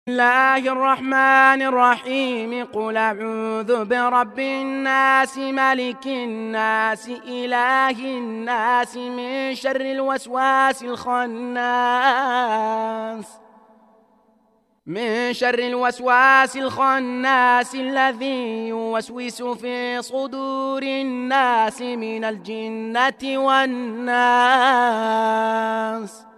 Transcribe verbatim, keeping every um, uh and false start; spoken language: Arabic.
بسم الله الرحمن الرحيم. قل أعوذ برب الناس ملك الناس إله الناس من شر الوسواس الخناس من شر الوسواس الخناس الذي يوسوس في صدور الناس من الجنة والناس.